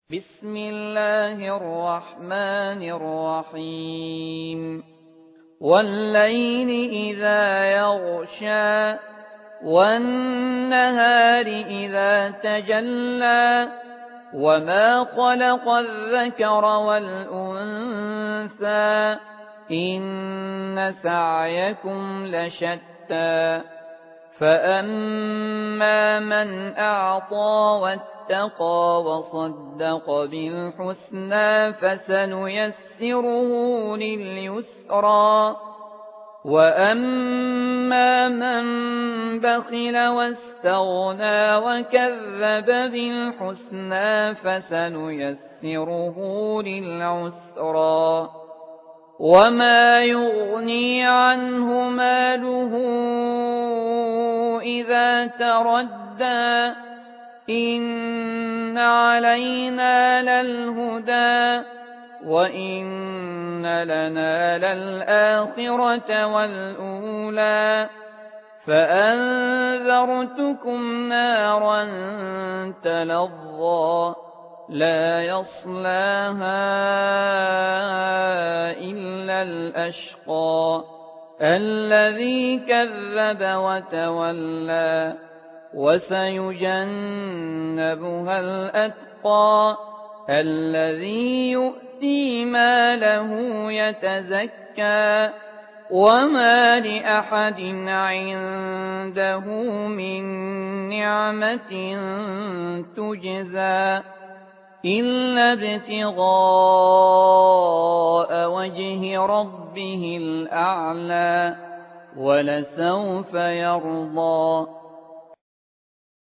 بسم الله الرحمن الرحيم والليل إذا يغشى والنهار إذا تجلى وما خلق الذكر والأنثى إن سعيكم لشتى فأما من أعطى واتقى وصدق بالحسنى فسنيسره لليسرى وأما من بخل واستغنى وكذب بالحسنى فسنيسره للعسرى وما يغني عنه ماله إذا تردى إن علينا للهدى وإن لنا للآخرة والأولى فأنذرتكم نارا تلظى لا يصلاها إلا الأشقى الذي كذب وتولى وسيجنبها الأتقى الذي يؤتي ماله يتزكى وما لأحد عنده من نعمة تجزى إلا ابتغاء وجه ربه الأعلى ولسوف يرضى